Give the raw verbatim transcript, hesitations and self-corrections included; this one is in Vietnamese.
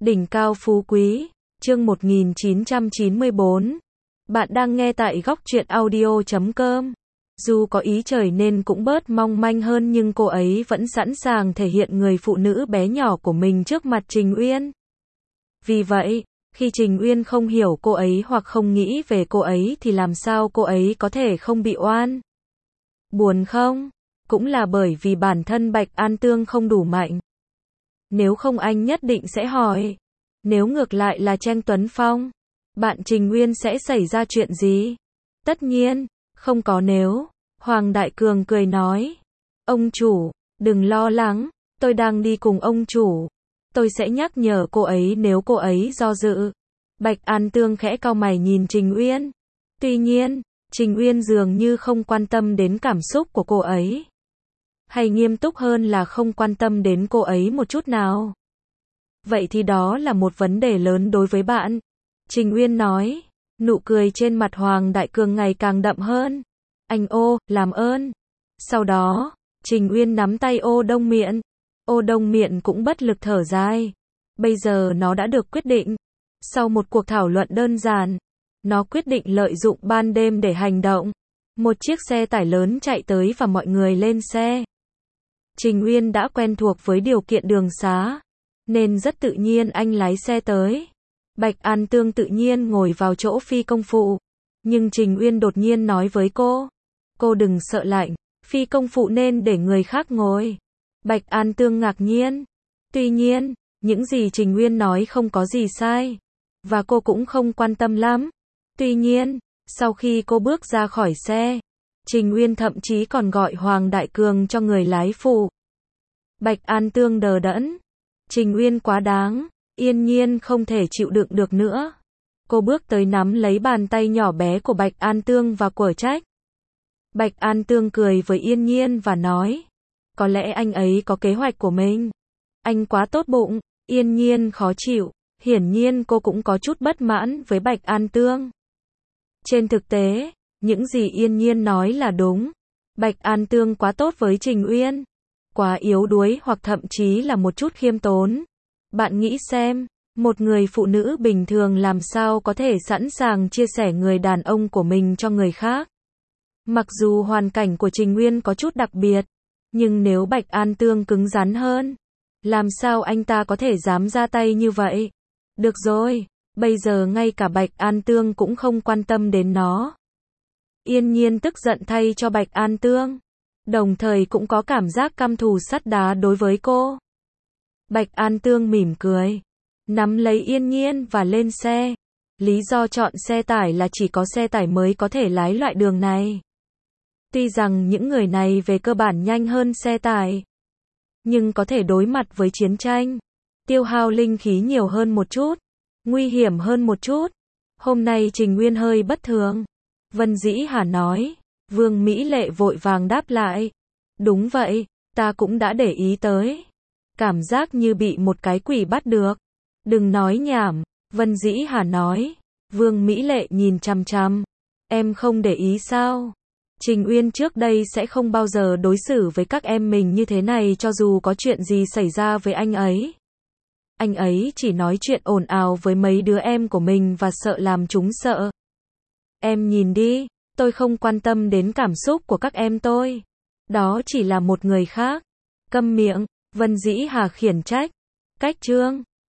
Đỉnh cao phú quý, chương một nghìn chín trăm chín mươi bốn. Bạn đang nghe tại góc truyện audio chấm com. Dù có ý trời nên cũng bớt mong manh hơn nhưng cô ấy vẫn sẵn sàng thể hiện người phụ nữ bé nhỏ của mình trước mặt Trình Uyên. Vì vậy, khi Trình Uyên không hiểu cô ấy hoặc không nghĩ về cô ấy thì làm sao cô ấy có thể không bị oan? Buồn không? Cũng là bởi vì bản thân Bạch An Tương không đủ mạnh. Nếu không anh nhất định sẽ hỏi. Nếu ngược lại là Trang Tuấn Phong, bạn Trình Uyên sẽ xảy ra chuyện gì? Tất nhiên, không có nếu. Hoàng Đại Cường cười nói. Ông chủ, đừng lo lắng, tôi đang đi cùng ông chủ. Tôi sẽ nhắc nhở cô ấy nếu cô ấy do dự. Bạch An Tương khẽ cau mày nhìn Trình Uyên. Tuy nhiên, Trình Uyên dường như không quan tâm đến cảm xúc của cô ấy. Hay nghiêm túc hơn là không quan tâm đến cô ấy một chút nào. Vậy thì đó là một vấn đề lớn đối với bạn. Trình Uyên nói, nụ cười trên mặt Hoàng Đại Cường ngày càng đậm hơn. Anh ô, làm ơn. Sau đó, Trình Uyên nắm tay Ô Đông Miện. Ô Đông Miện cũng bất lực thở dài. Bây giờ nó đã được quyết định. Sau một cuộc thảo luận đơn giản, nó quyết định lợi dụng ban đêm để hành động. Một chiếc xe tải lớn chạy tới và mọi người lên xe. Trình Uyên đã quen thuộc với điều kiện đường xá, nên rất tự nhiên anh lái xe tới. Bạch An Tương tự nhiên ngồi vào chỗ phi công phụ. Nhưng Trình Uyên đột nhiên nói với cô. Cô đừng sợ lạnh, phi công phụ nên để người khác ngồi. Bạch An Tương ngạc nhiên. Tuy nhiên, những gì Trình Uyên nói không có gì sai. Và cô cũng không quan tâm lắm. Tuy nhiên, sau khi cô bước ra khỏi xe, Trình Uyên thậm chí còn gọi Hoàng Đại Cường cho người lái phụ. Bạch An Tương đờ đẫn. Trình Uyên quá đáng. Yên Nhiên không thể chịu đựng được nữa. Cô bước tới nắm lấy bàn tay nhỏ bé của Bạch An Tương và quở trách. Bạch An Tương cười với Yên Nhiên và nói. Có lẽ anh ấy có kế hoạch của mình. Anh quá tốt bụng. Yên Nhiên khó chịu. Hiển nhiên cô cũng có chút bất mãn với Bạch An Tương. Trên thực tế, những gì Yên Nhiên nói là đúng. Bạch An Tương quá tốt với Trình Uyên. Quá yếu đuối hoặc thậm chí là một chút khiêm tốn. Bạn nghĩ xem, một người phụ nữ bình thường làm sao có thể sẵn sàng chia sẻ người đàn ông của mình cho người khác. Mặc dù hoàn cảnh của Trình Uyên có chút đặc biệt, nhưng nếu Bạch An Tương cứng rắn hơn, làm sao anh ta có thể dám ra tay như vậy? Được rồi, bây giờ ngay cả Bạch An Tương cũng không quan tâm đến nó. Yên Nhiên tức giận thay cho Bạch An Tương, đồng thời cũng có cảm giác căm thù sắt đá đối với cô. Bạch An Tương mỉm cười, nắm lấy Yên Nhiên và lên xe. Lý do chọn xe tải là chỉ có xe tải mới có thể lái loại đường này. Tuy rằng những người này về cơ bản nhanh hơn xe tải, nhưng có thể đối mặt với chiến tranh, tiêu hao linh khí nhiều hơn một chút, nguy hiểm hơn một chút. Hôm nay Trình Uyên hơi bất thường. Vân Dĩ Hà nói. Vương Mỹ Lệ vội vàng đáp lại. Đúng vậy, ta cũng đã để ý tới. Cảm giác như bị một cái quỷ bắt được. Đừng nói nhảm, Vân Dĩ Hà nói. Vương Mỹ Lệ nhìn chằm chằm. Em không để ý sao? Trình Uyên trước đây sẽ không bao giờ đối xử với các em mình như thế này cho dù có chuyện gì xảy ra với anh ấy. Anh ấy chỉ nói chuyện ồn ào với mấy đứa em của mình và sợ làm chúng sợ. Em nhìn đi, tôi không quan tâm đến cảm xúc của các em tôi. Đó chỉ là một người khác. Câm miệng, Vân Dĩ Hà khiển trách. Cách chương